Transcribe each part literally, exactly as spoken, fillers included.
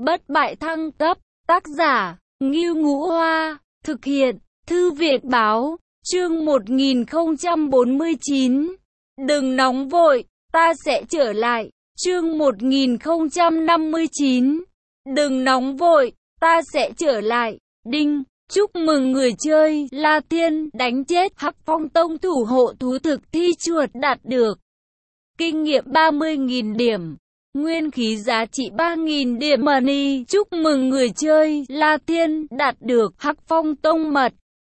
Bất bại thăng cấp, tác giả, Ngưu Ngũ Hoa, thực hiện, Thư viện Báo, chương một nghìn không trăm bốn mươi chín. Đừng nóng vội, ta sẽ trở lại, chương một nghìn không trăm năm mươi chín. Đừng nóng vội, ta sẽ trở lại, đinh. Chúc mừng người chơi, La Thiên, đánh chết Hắc Phong Tông thủ hộ thú thực thi chuột đạt được. Kinh nghiệm ba mươi nghìn điểm. Nguyên khí giá trị ba nghìn điểm money. Chúc mừng người chơi, La Thiên, đạt được Hắc Phong Tông mật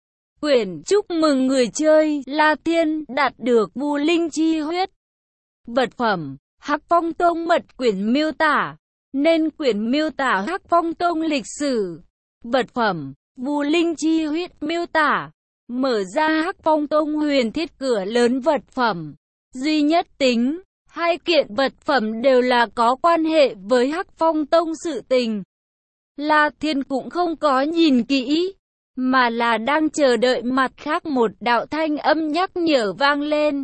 quyển. Chúc mừng người chơi, La Thiên, đạt được Vu Linh Chi huyết. Vật phẩm, Hắc Phong Tông mật quyển miêu tả. Nên quyển miêu tả Hắc Phong Tông lịch sử. Vật phẩm, Vu Linh Chi huyết miêu tả. Mở ra Hắc Phong Tông huyền thiết cửa lớn vật phẩm. Duy nhất tính, hai kiện vật phẩm đều là có quan hệ với Hắc Phong Tông sự tình. La Thiên cũng không có nhìn kỹ, mà là đang chờ đợi mặt khác một đạo thanh âm nhắc nhở vang lên.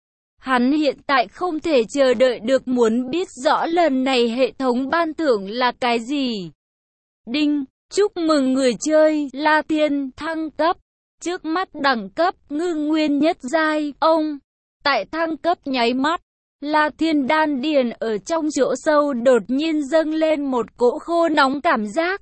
Hắn hiện tại không thể chờ đợi được muốn biết rõ lần này hệ thống ban thưởng là cái gì. Đinh, chúc mừng người chơi, La Thiên, thăng cấp. Trước mắt đẳng cấp, ngư nguyên nhất giai, ông. Tại thăng cấp nháy mắt, La Thiên đan điền ở trong chỗ sâu đột nhiên dâng lên một cỗ khô nóng cảm giác.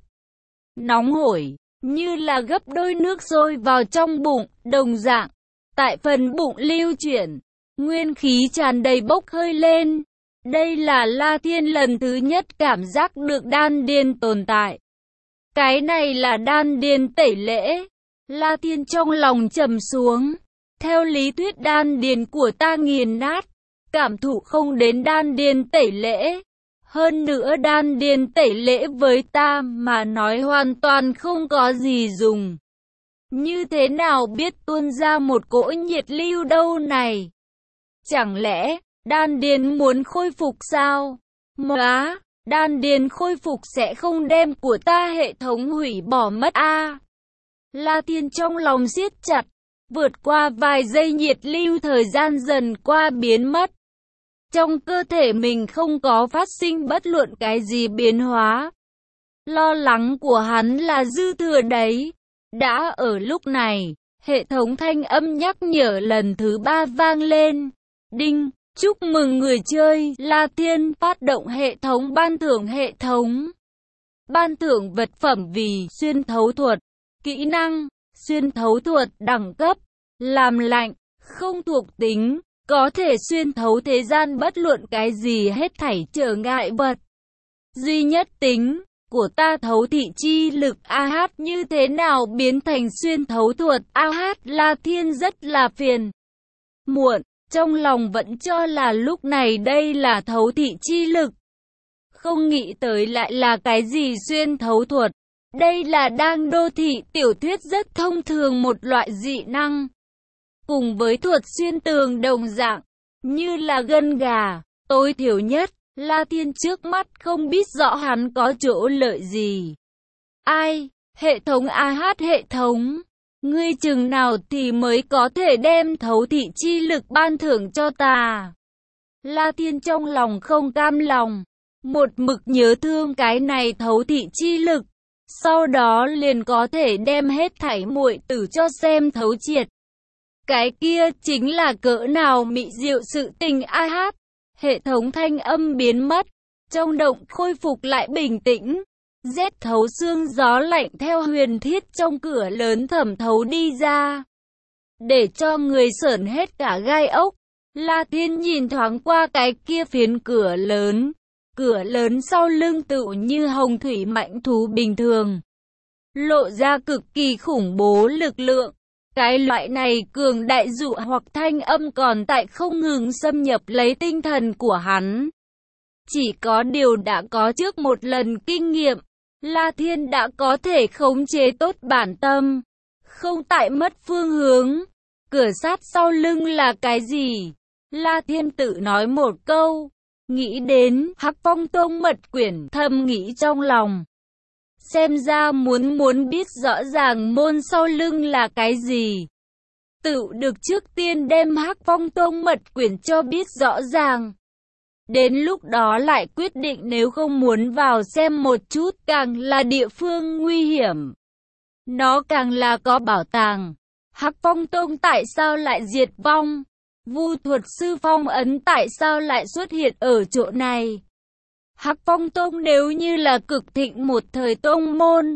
Nóng hổi, như là gấp đôi nước sôi vào trong bụng, đồng dạng. Tại phần bụng lưu chuyển, nguyên khí tràn đầy bốc hơi lên. Đây là La Thiên lần thứ nhất cảm giác được đan điền tồn tại. Cái này là đan điền tẩy lễ. La Thiên trong lòng trầm xuống. Theo lý thuyết đan điền của ta nghiền nát, cảm thụ không đến đan điền tẩy lễ. Hơn nữa đan điền tẩy lễ với ta mà nói hoàn toàn không có gì dùng. Như thế nào biết tuôn ra một cỗ nhiệt lưu đâu này? Chẳng lẽ đan điền muốn khôi phục sao? Móa, đan điền khôi phục sẽ không đem của ta hệ thống hủy bỏ mất a. À? La Thiên trong lòng siết chặt. Vượt qua vài giây nhiệt lưu thời gian dần qua biến mất. Trong cơ thể mình không có phát sinh bất luận cái gì biến hóa. Lo lắng của hắn là dư thừa đấy. Đã ở lúc này, hệ thống thanh âm nhắc nhở lần thứ ba vang lên. Đinh, chúc mừng người chơi, La Thiên, phát động hệ thống ban thưởng hệ thống. Ban thưởng vật phẩm vì xuyên thấu thuật, kỹ năng. Xuyên thấu thuật đẳng cấp, làm lạnh, không thuộc tính, có thể xuyên thấu thế gian bất luận cái gì hết thảy trở ngại vật. Duy nhất tính, của ta thấu thị chi lực a hát như thế nào biến thành xuyên thấu thuật a hát. La Thiên rất là phiền muộn, trong lòng vẫn cho là lúc này đây là thấu thị chi lực. Không nghĩ tới lại là cái gì xuyên thấu thuật. Đây là đang đô thị tiểu thuyết rất thông thường một loại dị năng. Cùng với thuật xuyên tường đồng dạng, như là gân gà, tối thiểu nhất, La Thiên trước mắt không biết rõ hắn có chỗ lợi gì. Ai? Hệ thống a hát hệ thống. Ngươi chừng nào thì mới có thể đem thấu thị chi lực ban thưởng cho ta? La Thiên trong lòng không cam lòng. Một mực nhớ thương cái này thấu thị chi lực. Sau đó liền có thể đem hết thảy muội tử cho xem thấu triệt. Cái kia chính là cỡ nào mị diệu sự tình a hát. Hệ thống thanh âm biến mất. Trong động khôi phục lại bình tĩnh. Rét thấu xương gió lạnh theo huyền thiết trong cửa lớn thẩm thấu đi ra. Để cho người sởn hết cả gai ốc. La Thiên nhìn thoáng qua cái kia phiến cửa lớn. Cửa lớn sau lưng tựu như hồng thủy mãnh thú bình thường. Lộ ra cực kỳ khủng bố lực lượng. Cái loại này cường đại dụ hoặc thanh âm còn tại không ngừng xâm nhập lấy tinh thần của hắn. Chỉ có điều đã có trước một lần kinh nghiệm. La Thiên đã có thể khống chế tốt bản tâm. Không tại mất phương hướng. Cửa sát sau lưng là cái gì? La Thiên tự nói một câu. Nghĩ đến Hắc Phong Tông mật quyển, thầm nghĩ trong lòng. Xem ra muốn muốn biết rõ ràng môn sau lưng là cái gì. Tự được trước tiên đem Hắc Phong Tông mật quyển cho biết rõ ràng. Đến lúc đó lại quyết định nếu không muốn vào xem một chút, càng là địa phương nguy hiểm. Nó càng là có bảo tàng. Hắc Phong Tông tại sao lại diệt vong? Vu thuật sư Phong Ấn tại sao lại xuất hiện ở chỗ này? Hắc Phong Tông nếu như là cực thịnh một thời tông môn,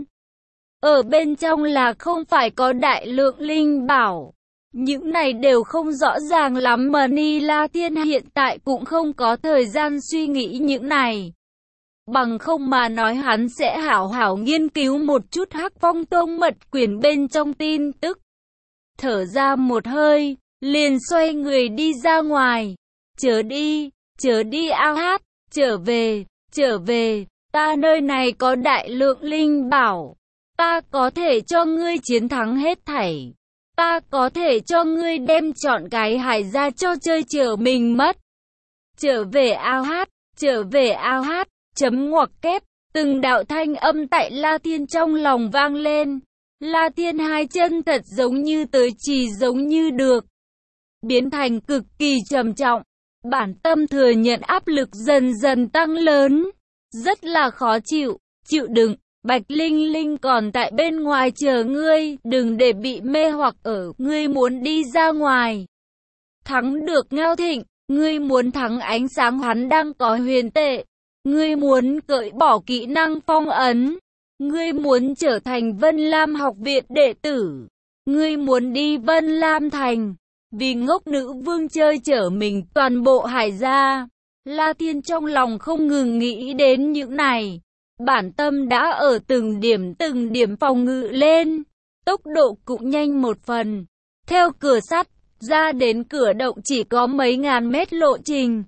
ở bên trong là không phải có đại lượng linh bảo. Những này đều không rõ ràng lắm mà Ni La Thiên hiện tại cũng không có thời gian suy nghĩ những này. Bằng không mà nói hắn sẽ hảo hảo nghiên cứu một chút Hắc Phong Tông mật quyển bên trong tin tức. Thở ra một hơi, liền xoay người đi ra ngoài. Chớ đi, chớ đi ao hát, trở về, trở về, ta nơi này có đại lượng linh bảo. Ta có thể cho ngươi chiến thắng hết thảy. Ta có thể cho ngươi đem chọn cái hải ra cho chơi chở mình mất. Trở về ao hát, trở về ao hát, chấm ngoặc kép, từng đạo thanh âm tại La Thiên trong lòng vang lên. La Thiên hai chân thật giống như tới chỉ giống như được. Biến thành cực kỳ trầm trọng. Bản tâm thừa nhận áp lực dần dần tăng lớn. Rất là khó chịu, chịu đựng. Bạch Linh Linh còn tại bên ngoài chờ ngươi, đừng để bị mê hoặc ở, ngươi muốn đi ra ngoài. Thắng được Ngao Thịnh, ngươi muốn thắng ánh sáng hắn đang có huyền tệ. Ngươi muốn cởi bỏ kỹ năng phong ấn. Ngươi muốn trở thành Vân Lam học viện đệ tử. Ngươi muốn đi Vân Lam thành. Vì ngốc nữ vương chơi chở mình toàn bộ hải gia. La Thiên trong lòng không ngừng nghĩ đến những này. Bản tâm đã ở từng điểm từng điểm phòng ngự lên. Tốc độ cũng nhanh một phần. Theo cửa sắt, ra đến cửa động chỉ có mấy ngàn mét lộ trình.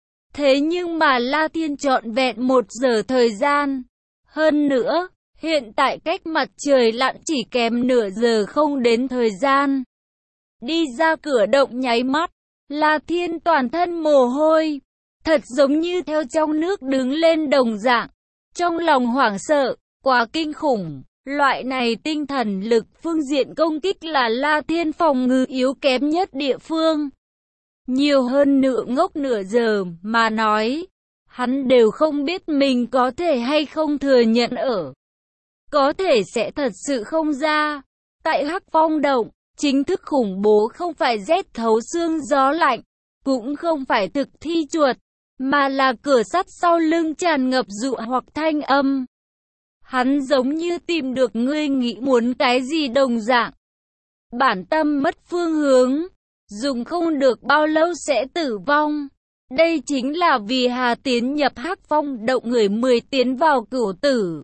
Thế nhưng mà La Thiên trọn vẹn một giờ thời gian. Hơn nữa, hiện tại cách mặt trời lặn chỉ kém nửa giờ không đến thời gian. Đi ra cửa động nháy mắt, La Thiên toàn thân mồ hôi. Thật giống như theo trong nước đứng lên đồng dạng. Trong lòng hoảng sợ, quá kinh khủng. Loại này tinh thần lực phương diện công kích là La Thiên phòng ngự yếu kém nhất địa phương. Nhiều hơn nửa ngốc nửa giờ mà nói, hắn đều không biết mình có thể hay không thừa nhận ở. Có thể sẽ thật sự không ra. Tại Hắc Phong Động, chính thức khủng bố không phải rét thấu xương gió lạnh, cũng không phải thực thi chuột, mà là cửa sắt sau lưng tràn ngập dụ hoặc thanh âm. Hắn giống như tìm được ngươi nghĩ muốn cái gì đồng dạng. Bản tâm mất phương hướng, dùng không được bao lâu sẽ tử vong. Đây chính là vì Hà tiến nhập Hắc Phong Động người mười tiến vào cửu tử.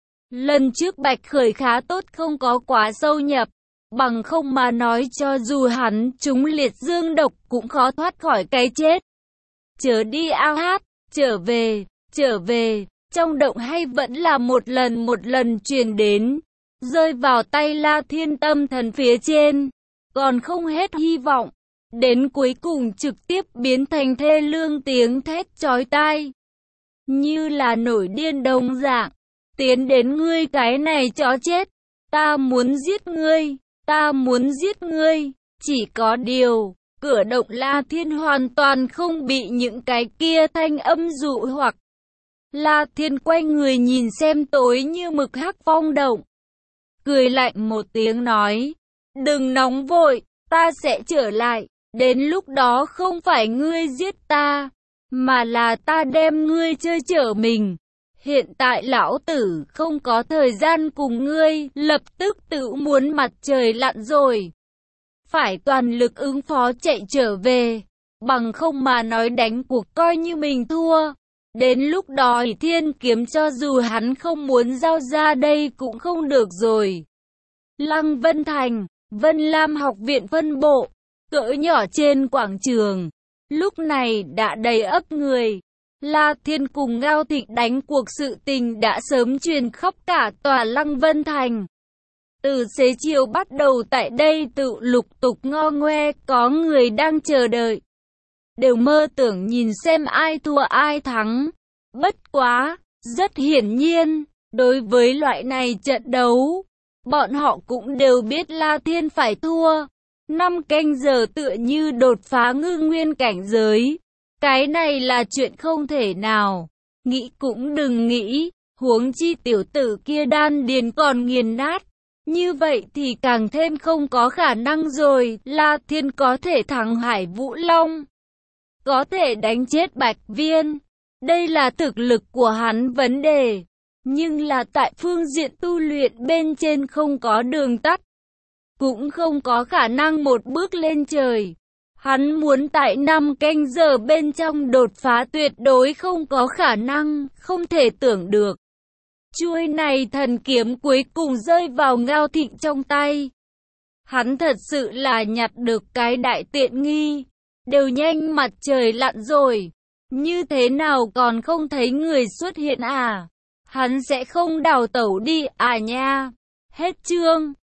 Lần trước Bạch Khởi khá tốt không có quá sâu nhập, bằng không mà nói cho dù hắn trúng liệt dương độc cũng khó thoát khỏi cái chết. Chớ đi ao hát, trở về, trở về, trong động hay vẫn là một lần một lần truyền đến, rơi vào tay La Thiên tâm thần phía trên, còn không hết hy vọng, đến cuối cùng trực tiếp biến thành thê lương tiếng thét chói tai, như là nổi điên đồng dạng, tiến đến ngươi cái này chó chết, ta muốn giết ngươi, ta muốn giết ngươi, chỉ có điều... Cửa động La Thiên hoàn toàn không bị những cái kia thanh âm dụ hoặc. La Thiên quay người nhìn xem tối như mực Hắc Phong Động. Cười lạnh một tiếng nói. Đừng nóng vội, ta sẽ trở lại. Đến lúc đó không phải ngươi giết ta, mà là ta đem ngươi chơi chở mình. Hiện tại lão tử không có thời gian cùng ngươi, lập tức tự muốn mặt trời lặn rồi. Phải toàn lực ứng phó chạy trở về, bằng không mà nói đánh cuộc coi như mình thua. Đến lúc đó Thiên Kiếm cho dù hắn không muốn giao ra đây cũng không được rồi. Lăng Vân Thành, Vân Lam học viện phân bộ, cỡ nhỏ trên quảng trường, lúc này đã đầy ấp người. La Thiên cùng Ngao Thịnh đánh cuộc sự tình đã sớm truyền khắp cả tòa Lăng Vân Thành. Từ xế chiều bắt đầu tại đây tự lục tục ngo ngoe, có người đang chờ đợi. Đều mơ tưởng nhìn xem ai thua ai thắng. Bất quá, rất hiển nhiên, đối với loại này trận đấu, bọn họ cũng đều biết La Thiên phải thua. Năm canh giờ tựa như đột phá ngư nguyên cảnh giới. Cái này là chuyện không thể nào. Nghĩ cũng đừng nghĩ, huống chi tiểu tử kia đan điền còn nghiền nát. Như vậy thì càng thêm không có khả năng rồi, La Thiên có thể thắng Hải Vũ Long, có thể đánh chết Bạch Viên. Đây là thực lực của hắn vấn đề, nhưng là tại phương diện tu luyện bên trên không có đường tắt, cũng không có khả năng một bước lên trời. Hắn muốn tại năm canh giờ bên trong đột phá tuyệt đối không có khả năng, không thể tưởng được. Chuôi này thần kiếm cuối cùng rơi vào Ngao Thịnh trong tay. Hắn thật sự là nhặt được cái đại tiện nghi. Đều nhanh mặt trời lặn rồi, như thế nào còn không thấy người xuất hiện à? Hắn sẽ không đào tẩu đi à nha? Hết chương.